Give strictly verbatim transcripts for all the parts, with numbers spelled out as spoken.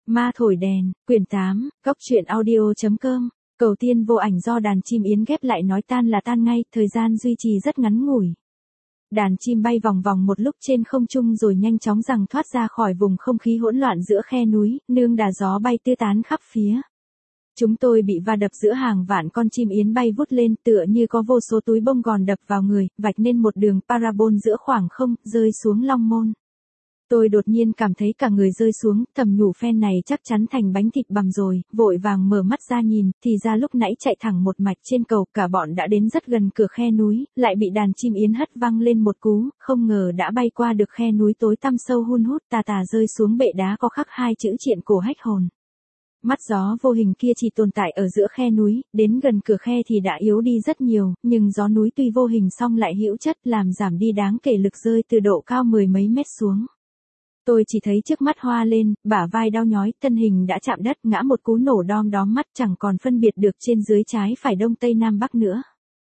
Ma thổi đèn, quyển tám, góc truyện audio.com. Cầu tiên vô ảnh do đàn chim yến ghép lại nói tan là tan ngay, thời gian duy trì rất ngắn ngủi. Đàn chim bay vòng vòng một lúc trên không trung rồi nhanh chóng rằng thoát ra khỏi vùng không khí hỗn loạn giữa khe núi, nương đà gió bay tứ tán khắp phía. Chúng tôi bị va đập giữa hàng vạn con chim yến bay vút lên, tựa như có vô số túi bông gòn đập vào người, vạch nên một đường parabol giữa khoảng không, rơi xuống Long Môn. Tôi đột nhiên cảm thấy cả người rơi xuống, thầm nhủ phen này chắc chắn thành bánh thịt bằm rồi, vội vàng mở mắt ra nhìn, thì ra lúc nãy chạy thẳng một mạch trên cầu, cả bọn đã đến rất gần cửa khe núi, lại bị đàn chim yến hất văng lên một cú, không ngờ đã bay qua được khe núi tối tăm sâu hun hút, tà tà rơi xuống bệ đá có khắc hai chữ triện cổ hách hồn. Mắt gió vô hình kia chỉ tồn tại ở giữa khe núi, đến gần cửa khe thì đã yếu đi rất nhiều, nhưng gió núi tuy vô hình song lại hữu chất làm giảm đi đáng kể lực rơi từ độ cao mười mấy mét xuống. Tôi chỉ thấy trước mắt hoa lên, bả vai đau nhói, thân hình đã chạm đất, ngã một cú nổ đom đóm mắt, chẳng còn phân biệt được trên dưới trái phải đông tây nam bắc nữa.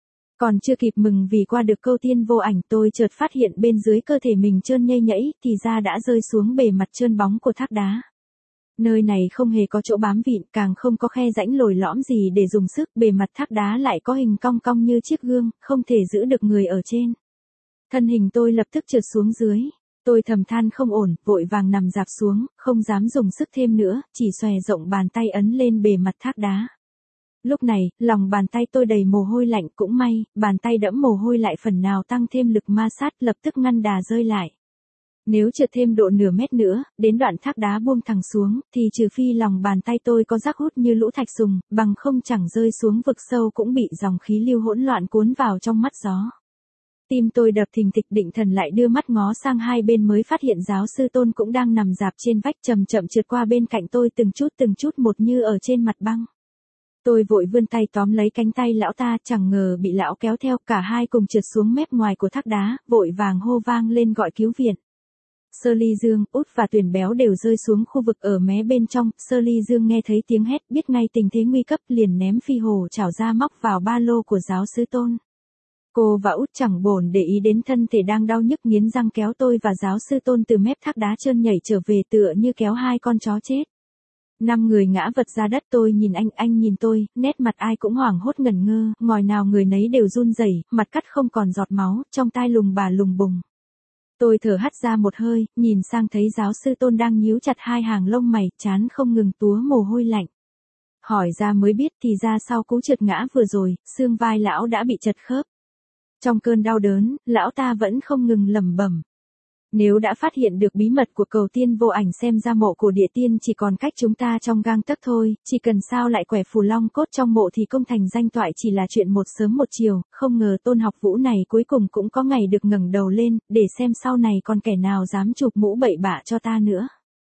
Còn chưa kịp mừng vì qua được câu tiên vô ảnh, tôi chợt phát hiện bên dưới cơ thể mình trơn nhây nhẫy, thì ra đã rơi xuống bề mặt trơn bóng của thác đá. Nơi này không hề có chỗ bám vịn, càng không có khe rãnh lồi lõm gì để dùng sức, bề mặt thác đá lại có hình cong cong như chiếc gương, không thể giữ được người ở trên. Thân hình tôi lập tức trượt xuống dưới. Tôi thầm than không ổn, vội vàng nằm dạp xuống, không dám dùng sức thêm nữa, chỉ xòe rộng bàn tay ấn lên bề mặt thác đá. Lúc này, lòng bàn tay tôi đầy mồ hôi lạnh, cũng may, bàn tay đẫm mồ hôi lại phần nào tăng thêm lực ma sát, lập tức ngăn đà rơi lại. Nếu trượt thêm độ nửa mét nữa, đến đoạn thác đá buông thẳng xuống, thì trừ phi lòng bàn tay tôi có rác hút như lũ thạch sùng, bằng không chẳng rơi xuống vực sâu cũng bị dòng khí lưu hỗn loạn cuốn vào trong mắt gió. Tim tôi đập thình thịch, định thần lại đưa mắt ngó sang hai bên mới phát hiện giáo sư Tôn cũng đang nằm dạp trên vách, chậm chậm trượt qua bên cạnh tôi từng chút từng chút một như ở trên mặt băng. Tôi vội vươn tay tóm lấy cánh tay lão ta, chẳng ngờ bị lão kéo theo, cả hai cùng trượt xuống mép ngoài của thác đá, vội vàng hô vang lên gọi cứu viện. Sơ Ly Dương, Út và Tuyền Béo đều rơi xuống khu vực ở mé bên trong, Sơ Ly Dương nghe thấy tiếng hét, biết ngay tình thế nguy cấp, liền ném phi hồ chảo ra móc vào ba lô của giáo sư Tôn. Cô và Út chẳng bổn để ý đến thân thể đang đau nhức, nghiến răng kéo tôi và giáo sư Tôn từ mép thác đá trơn nhảy trở về, tựa như kéo hai con chó chết. Năm người ngã vật ra đất, tôi nhìn anh, anh nhìn tôi, nét mặt ai cũng hoảng hốt ngẩn ngơ, ngòi nào người nấy đều run rẩy, mặt cắt không còn giọt máu, trong tai lùng bà lùng bùng. Tôi thở hắt ra một hơi, nhìn sang thấy giáo sư Tôn đang nhíu chặt hai hàng lông mày, trán không ngừng túa mồ hôi lạnh. Hỏi ra mới biết thì ra sau cú trượt ngã vừa rồi, xương vai lão đã bị chật khớp. Trong cơn đau đớn, lão ta vẫn không ngừng lẩm bẩm. Nếu đã phát hiện được bí mật của cầu tiên vô ảnh, xem ra mộ của địa tiên chỉ còn cách chúng ta trong gang tấc thôi, chỉ cần sao lại quẻ phù long cốt trong mộ thì công thành danh toại chỉ là chuyện một sớm một chiều, không ngờ Tôn Học Vũ này cuối cùng cũng có ngày được ngẩng đầu lên, để xem sau này còn kẻ nào dám chụp mũ bậy bạ cho ta nữa.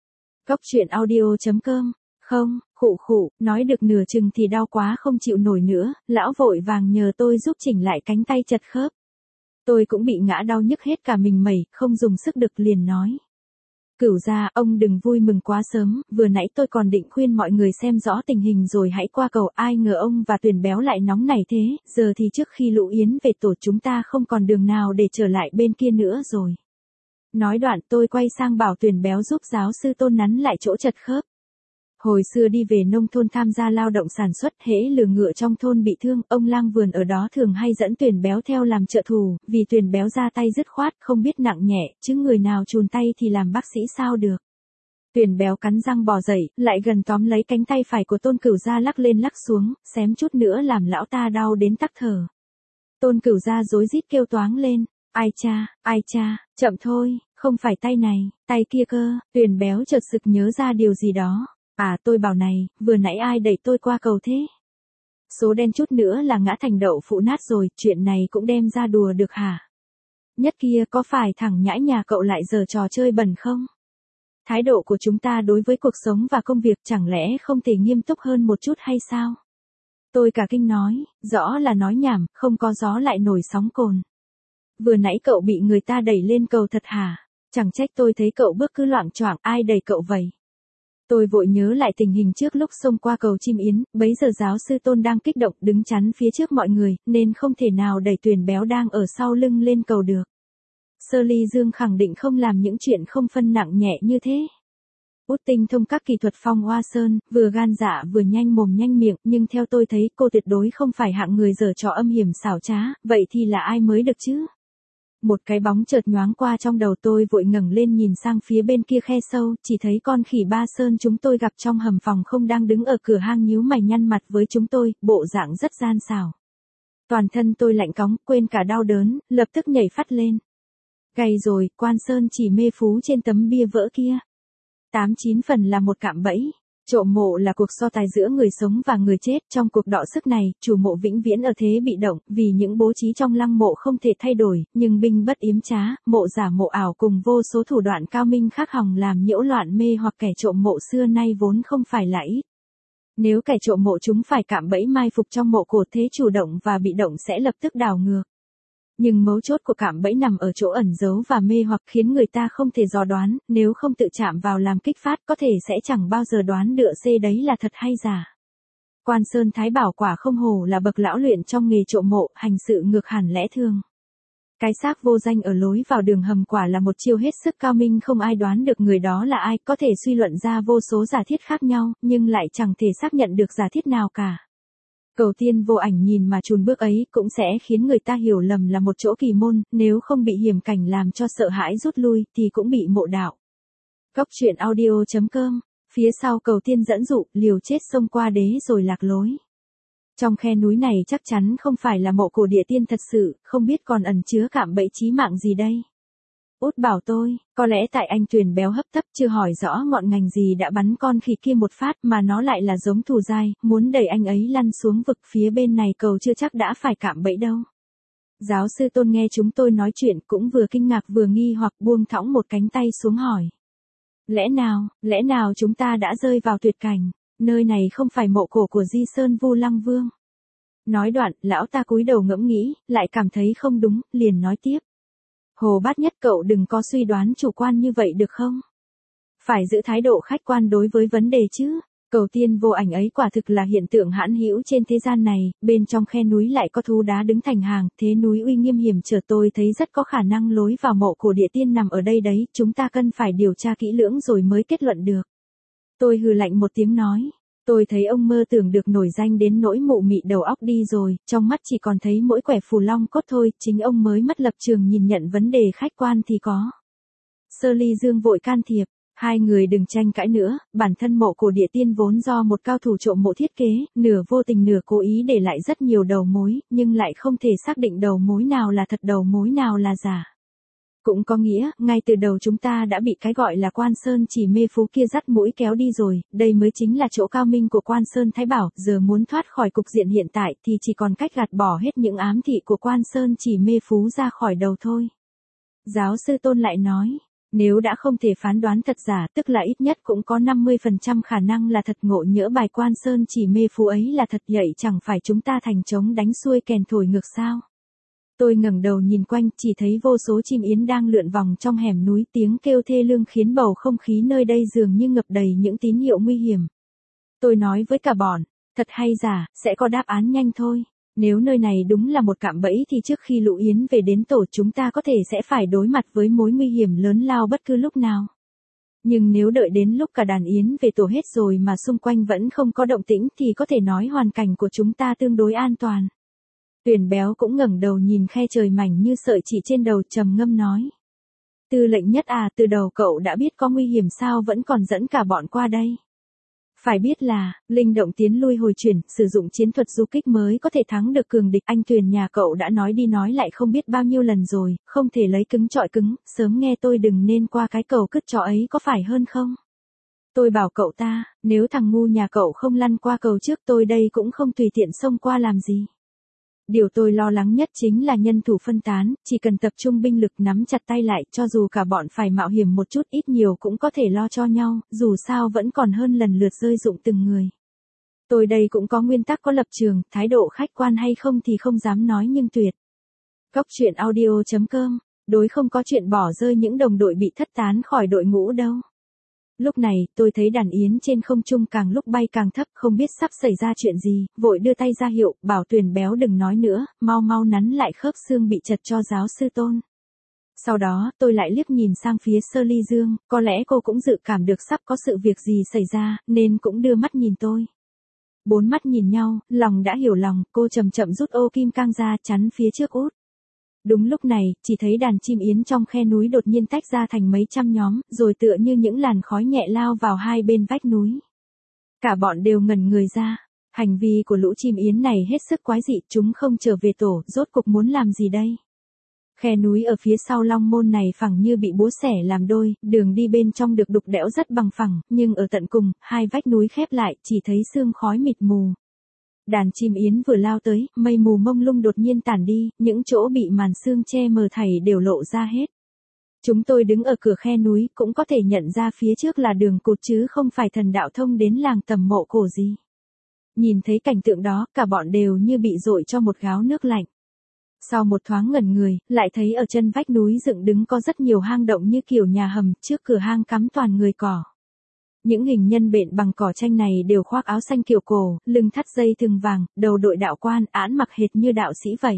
Góc truyện audio.com. Không, khụ khụ, nói được nửa chừng thì đau quá không chịu nổi nữa, lão vội vàng nhờ tôi giúp chỉnh lại cánh tay chật khớp. Tôi cũng bị ngã đau nhức hết cả mình mẩy, không dùng sức được liền nói. Cửu gia, ông đừng vui mừng quá sớm, vừa nãy tôi còn định khuyên mọi người xem rõ tình hình rồi hãy qua cầu, ai ngờ ông và Tuyền Béo lại nóng nảy thế, giờ thì trước khi lũ yến về tổ chúng ta không còn đường nào để trở lại bên kia nữa rồi. Nói đoạn tôi quay sang bảo Tuyền Béo giúp giáo sư Tôn nắn lại chỗ chật khớp. Hồi xưa đi về nông thôn tham gia lao động sản xuất, hễ lừa ngựa trong thôn bị thương, ông lang vườn ở đó thường hay dẫn Tuyền Béo theo làm trợ thủ, vì Tuyền Béo ra tay dứt khoát, không biết nặng nhẹ, chứ người nào chùn tay thì làm bác sĩ sao được. Tuyền Béo cắn răng bò dậy, lại gần tóm lấy cánh tay phải của Tôn Cửu Gia lắc lên lắc xuống, xém chút nữa làm lão ta đau đến tắc thở. Tôn Cửu Gia rối rít kêu toáng lên, ai cha, ai cha, chậm thôi, không phải tay này, tay kia cơ. Tuyền Béo chợt sực nhớ ra điều gì đó. À, tôi bảo này, vừa nãy ai đẩy tôi qua cầu thế? Số đen chút nữa là ngã thành đậu phụ nát rồi, chuyện này cũng đem ra đùa được hả? Nhất kia, có phải thằng nhãi nhà cậu lại giở trò chơi bẩn không? Thái độ của chúng ta đối với cuộc sống và công việc chẳng lẽ không thể nghiêm túc hơn một chút hay sao? Tôi cả kinh nói, rõ là nói nhảm, không có gió lại nổi sóng cồn. Vừa nãy cậu bị người ta đẩy lên cầu thật hả? Chẳng trách tôi thấy cậu bước cứ loạng choạng, ai đẩy cậu vậy? Tôi vội nhớ lại tình hình trước lúc xông qua cầu chim yến, bấy giờ giáo sư Tôn đang kích động đứng chắn phía trước mọi người, nên không thể nào đẩy Tuyền Béo đang ở sau lưng lên cầu được. Sơ Ly Dương khẳng định không làm những chuyện không phân nặng nhẹ như thế. Út tinh thông các kỹ thuật phong hoa sơn, vừa gan dạ vừa nhanh mồm nhanh miệng, nhưng theo tôi thấy cô tuyệt đối không phải hạng người giở trò âm hiểm xảo trá, vậy thì là ai mới được chứ? Một cái bóng chợt nhoáng qua trong đầu tôi, vội ngẩng lên nhìn sang phía bên kia khe sâu, chỉ thấy con khỉ Ba Sơn chúng tôi gặp trong hầm phòng không đang đứng ở cửa hang nhíu mày nhăn mặt với chúng tôi, bộ dạng rất gian xảo. Toàn thân tôi lạnh cóng, quên cả đau đớn, lập tức nhảy phắt lên. Gầy rồi, Quan Sơn chỉ mê phú trên tấm bia vỡ kia. Tám chín phần là một cạm bẫy. Trộm mộ là cuộc so tài giữa người sống và người chết, trong cuộc đọ sức này, chủ mộ vĩnh viễn ở thế bị động, vì những bố trí trong lăng mộ không thể thay đổi, nhưng binh bất yếm trá, mộ giả mộ ảo cùng vô số thủ đoạn cao minh khác hòng làm nhiễu loạn mê hoặc kẻ trộm mộ xưa nay vốn không phải là ít. Nếu kẻ trộm mộ chúng phải cạm bẫy mai phục trong mộ cổ, thế chủ động và bị động sẽ lập tức đảo ngược. Nhưng mấu chốt của cạm bẫy nằm ở chỗ ẩn giấu và mê hoặc khiến người ta không thể dò đoán, nếu không tự chạm vào làm kích phát có thể sẽ chẳng bao giờ đoán được xê đấy là thật hay giả. Quan Sơn Thái Bảo quả không hổ là bậc lão luyện trong nghề trộm mộ, hành sự ngược hẳn lẽ thường. Cái xác vô danh ở lối vào đường hầm quả là một chiêu hết sức cao minh, không ai đoán được người đó là ai, có thể suy luận ra vô số giả thiết khác nhau, nhưng lại chẳng thể xác nhận được giả thiết nào cả. Cầu Tiên Vô Ảnh nhìn mà chùn bước ấy cũng sẽ khiến người ta hiểu lầm là một chỗ kỳ môn, nếu không bị hiểm cảnh làm cho sợ hãi rút lui thì cũng bị mộ đạo. Góc truyện audio chấm com, phía sau Cầu Tiên dẫn dụ, liều chết xông qua đế rồi lạc lối. Trong khe núi này chắc chắn không phải là mộ cổ địa tiên thật sự, không biết còn ẩn chứa cạm bẫy chí mạng gì đây. Út bảo tôi, có lẽ tại anh Tuyền béo hấp tấp chưa hỏi rõ ngọn ngành gì đã bắn con khỉ kia một phát mà nó lại là giống thù dai, muốn đẩy anh ấy lăn xuống vực phía bên này cầu chưa chắc đã phải cạm bẫy đâu. Giáo sư Tôn nghe chúng tôi nói chuyện cũng vừa kinh ngạc vừa nghi hoặc buông thõng một cánh tay xuống hỏi. Lẽ nào, lẽ nào chúng ta đã rơi vào tuyệt cảnh, nơi này không phải mộ cổ của Di Sơn Vu Lăng Vương. Nói đoạn, lão ta cúi đầu ngẫm nghĩ, lại cảm thấy không đúng, liền nói tiếp. Hồ Bát Nhất, cậu đừng có suy đoán chủ quan như vậy được không? Phải giữ thái độ khách quan đối với vấn đề chứ. Cầu Tiên Vô Ảnh ấy quả thực là hiện tượng hãn hữu trên thế gian này, bên trong khe núi lại có thú đá đứng thành hàng, thế núi uy nghiêm hiểm trở, tôi thấy rất có khả năng lối vào mộ cổ địa tiên nằm ở đây đấy, chúng ta cần phải điều tra kỹ lưỡng rồi mới kết luận được. Tôi hừ lạnh một tiếng nói. Tôi thấy ông mơ tưởng được nổi danh đến nỗi mụ mị đầu óc đi rồi, trong mắt chỉ còn thấy mỗi quẻ phù long cốt thôi, chính ông mới mất lập trường nhìn nhận vấn đề khách quan thì có. Sơ Ly Dương vội can thiệp, hai người đừng tranh cãi nữa, bản thân mộ cổ địa tiên vốn do một cao thủ trộm mộ thiết kế, nửa vô tình nửa cố ý để lại rất nhiều đầu mối, nhưng lại không thể xác định đầu mối nào là thật đầu mối nào là giả. Cũng có nghĩa, ngay từ đầu chúng ta đã bị cái gọi là Quan Sơn chỉ mê phú kia dắt mũi kéo đi rồi, đây mới chính là chỗ cao minh của Quan Sơn Thái Bảo, giờ muốn thoát khỏi cục diện hiện tại thì chỉ còn cách gạt bỏ hết những ám thị của Quan Sơn chỉ mê phú ra khỏi đầu thôi. Giáo sư Tôn lại nói, nếu đã không thể phán đoán thật giả tức là ít nhất cũng có năm mươi phần trăm khả năng là thật, ngộ nhỡ bài Quan Sơn chỉ mê phú ấy là thật, vậy chẳng phải chúng ta thành trống đánh xuôi kèn thổi ngược sao? Tôi ngẩng đầu nhìn quanh, chỉ thấy vô số chim yến đang lượn vòng trong hẻm núi, tiếng kêu thê lương khiến bầu không khí nơi đây dường như ngập đầy những tín hiệu nguy hiểm. Tôi nói với cả bọn, thật hay giả, sẽ có đáp án nhanh thôi. Nếu nơi này đúng là một cạm bẫy thì trước khi lũ yến về đến tổ chúng ta có thể sẽ phải đối mặt với mối nguy hiểm lớn lao bất cứ lúc nào. Nhưng nếu đợi đến lúc cả đàn yến về tổ hết rồi mà xung quanh vẫn không có động tĩnh thì có thể nói hoàn cảnh của chúng ta tương đối an toàn. Tuyền béo cũng ngẩng đầu nhìn khe trời mảnh như sợi chỉ trên đầu, trầm ngâm nói. Tư lệnh Nhất à, từ đầu cậu đã biết có nguy hiểm sao vẫn còn dẫn cả bọn qua đây. Phải biết là, linh động tiến lui hồi chuyển, sử dụng chiến thuật du kích mới có thể thắng được cường địch. Anh Tuyền nhà cậu đã nói đi nói lại không biết bao nhiêu lần rồi, không thể lấy cứng trọi cứng, sớm nghe tôi đừng nên qua cái cầu cứt chó ấy có phải hơn không? Tôi bảo cậu ta, nếu thằng ngu nhà cậu không lăn qua cầu trước tôi đây cũng không tùy tiện xông qua làm gì. Điều tôi lo lắng nhất chính là nhân thủ phân tán, chỉ cần tập trung binh lực nắm chặt tay lại, cho dù cả bọn phải mạo hiểm một chút ít nhiều cũng có thể lo cho nhau, dù sao vẫn còn hơn lần lượt rơi dụng từng người. Tôi đây cũng có nguyên tắc có lập trường, thái độ khách quan hay không thì không dám nói nhưng tuyệt. Góc truyện audio chấm com, đối không có chuyện bỏ rơi những đồng đội bị thất tán khỏi đội ngũ đâu. Lúc này, tôi thấy đàn yến trên không trung càng lúc bay càng thấp, không biết sắp xảy ra chuyện gì, vội đưa tay ra hiệu, bảo Tuyền béo đừng nói nữa, mau mau nắn lại khớp xương bị chật cho giáo sư Tôn. Sau đó, tôi lại liếc nhìn sang phía Sơ Ly Dương, có lẽ cô cũng dự cảm được sắp có sự việc gì xảy ra, nên cũng đưa mắt nhìn tôi. Bốn mắt nhìn nhau, lòng đã hiểu lòng, cô chậm chậm rút ô kim cang ra chắn phía trước út. Đúng lúc này, chỉ thấy đàn chim yến trong khe núi đột nhiên tách ra thành mấy trăm nhóm, rồi tựa như những làn khói nhẹ lao vào hai bên vách núi. Cả bọn đều ngẩn người ra. Hành vi của lũ chim yến này hết sức quái dị, chúng không trở về tổ, rốt cuộc muốn làm gì đây? Khe núi ở phía sau Long Môn này phẳng như bị búa xẻ làm đôi, đường đi bên trong được đục đẽo rất bằng phẳng, nhưng ở tận cùng, hai vách núi khép lại, chỉ thấy sương khói mịt mù. Đàn chim yến vừa lao tới, mây mù mông lung đột nhiên tản đi, những chỗ bị màn sương che mờ thảy đều lộ ra hết. Chúng tôi đứng ở cửa khe núi, cũng có thể nhận ra phía trước là đường cụt chứ không phải thần đạo thông đến làng tầm mộ cổ gì. Nhìn thấy cảnh tượng đó, cả bọn đều như bị dội cho một gáo nước lạnh. Sau một thoáng ngẩn người, lại thấy ở chân vách núi dựng đứng có rất nhiều hang động như kiểu nhà hầm, trước cửa hang cắm toàn người cỏ. Những hình nhân bện bằng cỏ tranh này đều khoác áo xanh kiểu cổ, lưng thắt dây thừng vàng, đầu đội đạo quan, ẵn mặc hệt như đạo sĩ vậy.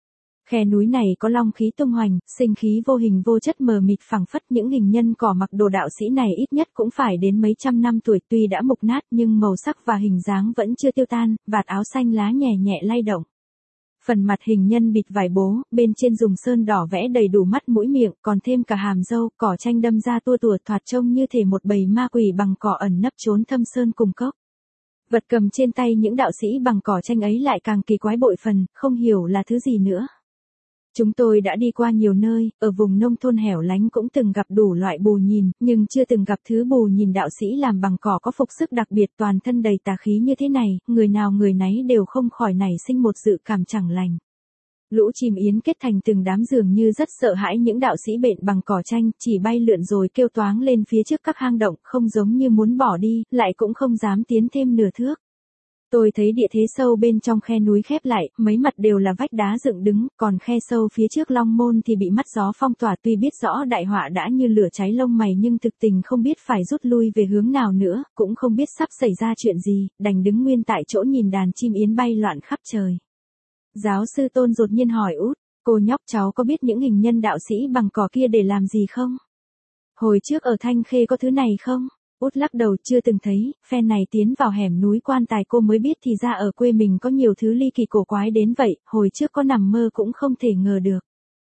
Khe núi này có long khí tung hoành, sinh khí vô hình vô chất mờ mịt phẳng phất, những hình nhân cỏ mặc đồ đạo sĩ này ít nhất cũng phải đến mấy trăm năm tuổi, tuy đã mục nát nhưng màu sắc và hình dáng vẫn chưa tiêu tan, vạt áo xanh lá nhẹ nhẹ lay động. Phần mặt hình nhân bịt vải bố, bên trên dùng sơn đỏ vẽ đầy đủ mắt mũi miệng, còn thêm cả hàm râu, cỏ tranh đâm ra tua tủa thoạt trông như thể một bầy ma quỷ bằng cỏ ẩn nấp trốn thâm sơn cùng cốc. Vật cầm trên tay những đạo sĩ bằng cỏ tranh ấy lại càng kỳ quái bội phần, không hiểu là thứ gì nữa. Chúng tôi đã đi qua nhiều nơi, ở vùng nông thôn hẻo lánh cũng từng gặp đủ loại bù nhìn, nhưng chưa từng gặp thứ bù nhìn đạo sĩ làm bằng cỏ có phục sức đặc biệt toàn thân đầy tà khí như thế này, người nào người nấy đều không khỏi nảy sinh một dự cảm chẳng lành. Lũ chim yến kết thành từng đám dường như rất sợ hãi những đạo sĩ bện bằng cỏ tranh, chỉ bay lượn rồi kêu toáng lên phía trước các hang động, không giống như muốn bỏ đi, lại cũng không dám tiến thêm nửa thước. Tôi thấy địa thế sâu bên trong khe núi khép lại, mấy mặt đều là vách đá dựng đứng, còn khe sâu phía trước Long Môn thì bị mắt gió phong tỏa, tuy biết rõ đại họa đã như lửa cháy lông mày nhưng thực tình không biết phải rút lui về hướng nào nữa, cũng không biết sắp xảy ra chuyện gì, đành đứng nguyên tại chỗ nhìn đàn chim yến bay loạn khắp trời. Giáo sư Tôn đột nhiên hỏi út, cô nhóc cháu có biết những hình nhân đạo sĩ bằng cỏ kia để làm gì không? Hồi trước ở Thanh Khê có thứ này không? Út lắc đầu chưa từng thấy, phen này tiến vào hẻm núi Quan Tài cô mới biết thì ra ở quê mình có nhiều thứ ly kỳ cổ quái đến vậy, hồi trước có nằm mơ cũng không thể ngờ được.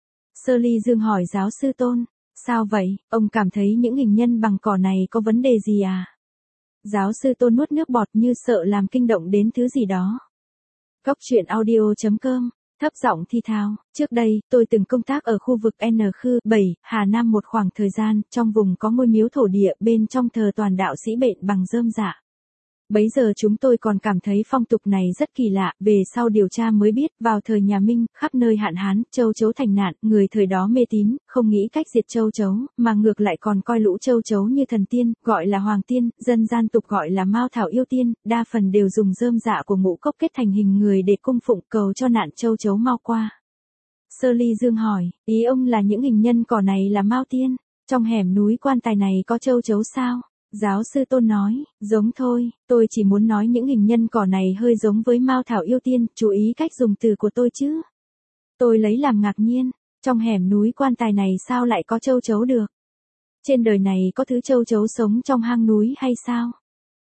Sơ Ly Dương hỏi giáo sư Tôn, sao vậy, ông cảm thấy những hình nhân bằng cỏ này có vấn đề gì à? Giáo sư Tôn nuốt nước bọt như sợ làm kinh động đến thứ gì đó. Góc truyện audio chấm com Thấp giọng thi thao, trước đây, tôi từng công tác ở khu vực N Khư bảy, Hà Nam một khoảng thời gian, trong vùng có ngôi miếu thổ địa, bên trong thờ toàn đạo sĩ bện bằng rơm rạ. Bấy giờ chúng tôi còn cảm thấy phong tục này rất kỳ lạ, về sau điều tra mới biết, vào thời nhà Minh, khắp nơi hạn hán, châu chấu thành nạn, người thời đó mê tín, không nghĩ cách diệt châu chấu, mà ngược lại còn coi lũ châu chấu như thần tiên, gọi là hoàng tiên, dân gian tục gọi là mao thảo yêu tiên, đa phần đều dùng rơm rạ của ngũ cốc kết thành hình người để cung phụng cầu cho nạn châu chấu mau qua. Sơ Ly Dương hỏi, ý ông là những hình nhân cỏ này là mao tiên, trong hẻm núi Quan Tài này có châu chấu sao? Giáo sư Tôn nói, giống thôi, tôi chỉ muốn nói những hình nhân cỏ này hơi giống với mao thảo yêu tiên, chú ý cách dùng từ của tôi chứ. Tôi lấy làm ngạc nhiên, trong hẻm núi Quan Tài này sao lại có châu chấu được? Trên đời này có thứ châu chấu sống trong hang núi hay sao?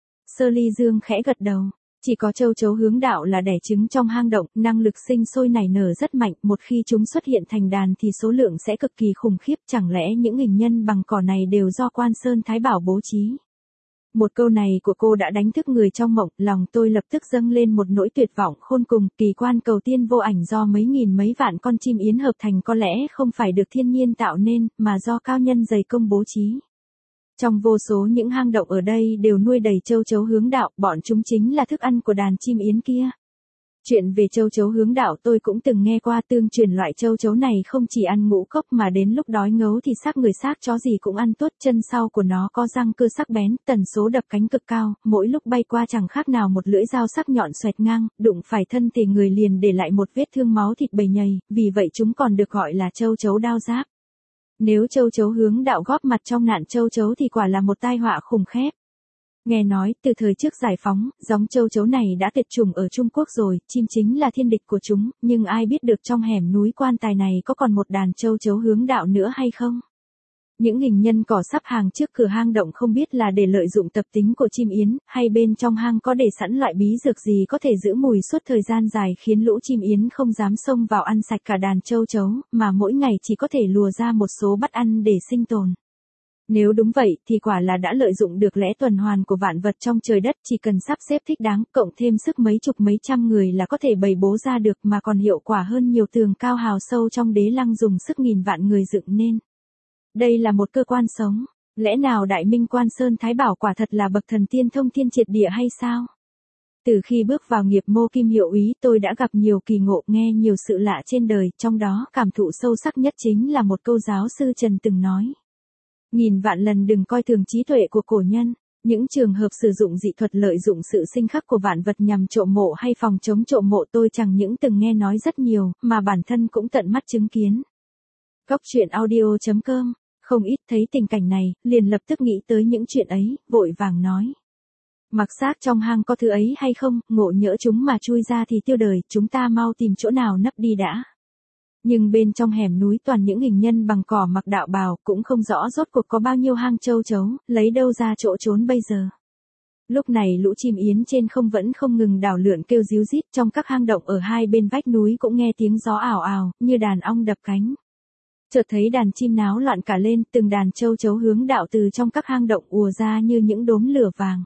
Sơ Ly Dương khẽ gật đầu, chỉ có châu chấu hướng đạo là đẻ trứng trong hang động, năng lực sinh sôi nảy nở rất mạnh, một khi chúng xuất hiện thành đàn thì số lượng sẽ cực kỳ khủng khiếp, chẳng lẽ những hình nhân bằng cỏ này đều do Quan Sơn Thái Bảo bố trí? Một câu này của cô đã đánh thức người trong mộng, lòng tôi lập tức dâng lên một nỗi tuyệt vọng khôn cùng, kỳ quan cầu tiên vô ảnh do mấy nghìn mấy vạn con chim yến hợp thành có lẽ không phải được thiên nhiên tạo nên, mà do cao nhân dày công bố trí. Trong vô số những hang động ở đây đều nuôi đầy châu chấu hướng đạo, bọn chúng chính là thức ăn của đàn chim yến kia. Chuyện về châu chấu hướng đạo tôi cũng từng nghe qua, tương truyền loại châu chấu này không chỉ ăn ngũ cốc mà đến lúc đói ngấu thì xác người xác chó gì cũng ăn tốt, chân sau của nó có răng cưa sắc bén, tần số đập cánh cực cao, mỗi lúc bay qua chẳng khác nào một lưỡi dao sắc nhọn xoẹt ngang, đụng phải thân thể người liền để lại một vết thương máu thịt bầy nhầy, vì vậy chúng còn được gọi là châu chấu đao giáp. Nếu châu chấu hướng đạo góp mặt trong nạn châu chấu thì quả là một tai họa khủng khiếp. Nghe nói, từ thời trước giải phóng, giống châu chấu này đã tuyệt chủng ở Trung Quốc rồi, chim chính là thiên địch của chúng, nhưng ai biết được trong hẻm núi Quan Tài này có còn một đàn châu chấu hướng đạo nữa hay không? Những hình nhân cỏ sắp hàng trước cửa hang động không biết là để lợi dụng tập tính của chim yến, hay bên trong hang có để sẵn loại bí dược gì có thể giữ mùi suốt thời gian dài khiến lũ chim yến không dám xông vào ăn sạch cả đàn châu chấu, mà mỗi ngày chỉ có thể lùa ra một số bắt ăn để sinh tồn. Nếu đúng vậy thì quả là đã lợi dụng được lẽ tuần hoàn của vạn vật trong trời đất, chỉ cần sắp xếp thích đáng, cộng thêm sức mấy chục mấy trăm người là có thể bày bố ra được, mà còn hiệu quả hơn nhiều tường cao hào sâu trong đế lăng dùng sức nghìn vạn người dựng nên. Đây là một cơ quan sống, lẽ nào Đại Minh Quan Sơn Thái Bảo quả thật là bậc thần tiên thông thiên triệt địa hay sao? Từ khi bước vào nghiệp mô kim hiệu úy, tôi đã gặp nhiều kỳ ngộ, nghe nhiều sự lạ trên đời, trong đó cảm thụ sâu sắc nhất chính là một câu giáo sư Trần từng nói. Nghìn vạn lần đừng coi thường trí tuệ của cổ nhân, những trường hợp sử dụng dị thuật lợi dụng sự sinh khắc của vạn vật nhằm trộm mộ hay phòng chống trộm mộ tôi chẳng những từng nghe nói rất nhiều, mà bản thân cũng tận mắt chứng kiến. Góc truyện audio chấm com, không ít thấy tình cảnh này, liền lập tức nghĩ tới những chuyện ấy, vội vàng nói. Mặc xác trong hang có thứ ấy hay không, ngộ nhỡ chúng mà chui ra thì tiêu đời, chúng ta mau tìm chỗ nào nấp đi đã. Nhưng bên trong hẻm núi toàn những hình nhân bằng cỏ mặc đạo bào, cũng không rõ rốt cuộc có bao nhiêu hang châu chấu, lấy đâu ra chỗ trốn bây giờ. Lúc này lũ chim yến trên không vẫn không ngừng đảo lượn kêu ríu rít, trong các hang động ở hai bên vách núi cũng nghe tiếng gió ảo ảo, như đàn ong đập cánh. Chợt thấy đàn chim náo loạn cả lên, từng đàn châu chấu hướng đạo từ trong các hang động ùa ra như những đốm lửa vàng.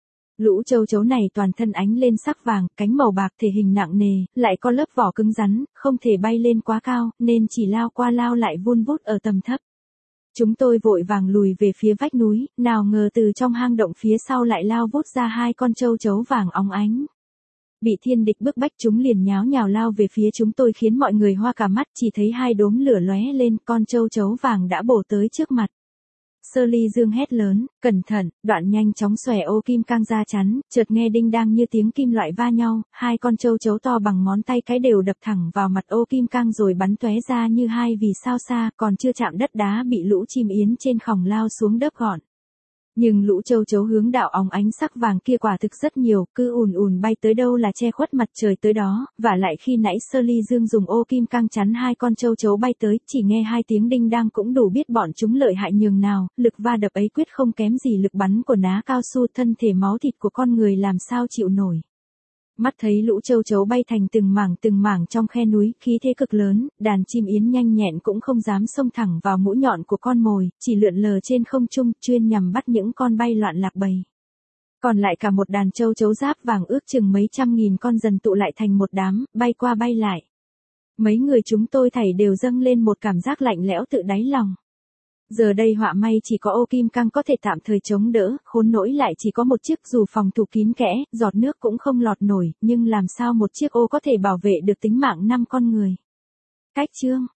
Lũ châu chấu này toàn thân ánh lên sắc vàng, cánh màu bạc, thể hình nặng nề, lại có lớp vỏ cứng rắn, không thể bay lên quá cao, nên chỉ lao qua lao lại vun vút ở tầm thấp. Chúng tôi vội vàng lùi về phía vách núi, nào ngờ từ trong hang động phía sau lại lao vút ra hai con châu chấu vàng óng ánh. Bị thiên địch bức bách chúng liền nháo nhào lao về phía chúng tôi khiến mọi người hoa cả mắt, chỉ thấy hai đốm lửa lóe lên, con châu chấu vàng đã bổ tới trước mặt. Sơ Ly Dương hét lớn, cẩn thận, đoạn nhanh chóng xòe ô kim cang ra chắn, chợt nghe đinh đang như tiếng kim loại va nhau, hai con châu chấu to bằng ngón tay cái đều đập thẳng vào mặt ô kim cang rồi bắn tóe ra như hai vì sao xa, còn chưa chạm đất đá bị lũ chim yến trên khòng lao xuống đớp gọn. Nhưng lũ châu chấu hướng đạo óng ánh sắc vàng kia quả thực rất nhiều, cứ ùn ùn bay tới đâu là che khuất mặt trời tới đó, và lại khi nãy Sơ Ly Dương dùng ô kim cang chắn hai con châu chấu bay tới, chỉ nghe hai tiếng đinh đang cũng đủ biết bọn chúng lợi hại nhường nào, lực va đập ấy quyết không kém gì lực bắn của ná cao su, thân thể máu thịt của con người làm sao chịu nổi. Mắt thấy lũ châu chấu bay thành từng mảng từng mảng trong khe núi, khí thế cực lớn, đàn chim yến nhanh nhẹn cũng không dám xông thẳng vào mũi nhọn của con mồi, chỉ lượn lờ trên không trung, chuyên nhằm bắt những con bay loạn lạc bầy. Còn lại cả một đàn châu chấu giáp vàng ước chừng mấy trăm nghìn con dần tụ lại thành một đám, bay qua bay lại. Mấy người chúng tôi thảy đều dâng lên một cảm giác lạnh lẽo tự đáy lòng. Giờ đây họa may chỉ có ô kim cang có thể tạm thời chống đỡ, khốn nỗi lại chỉ có một chiếc dù phòng thủ kín kẽ, giọt nước cũng không lọt nổi, nhưng làm sao một chiếc ô có thể bảo vệ được tính mạng năm con người. Cách chương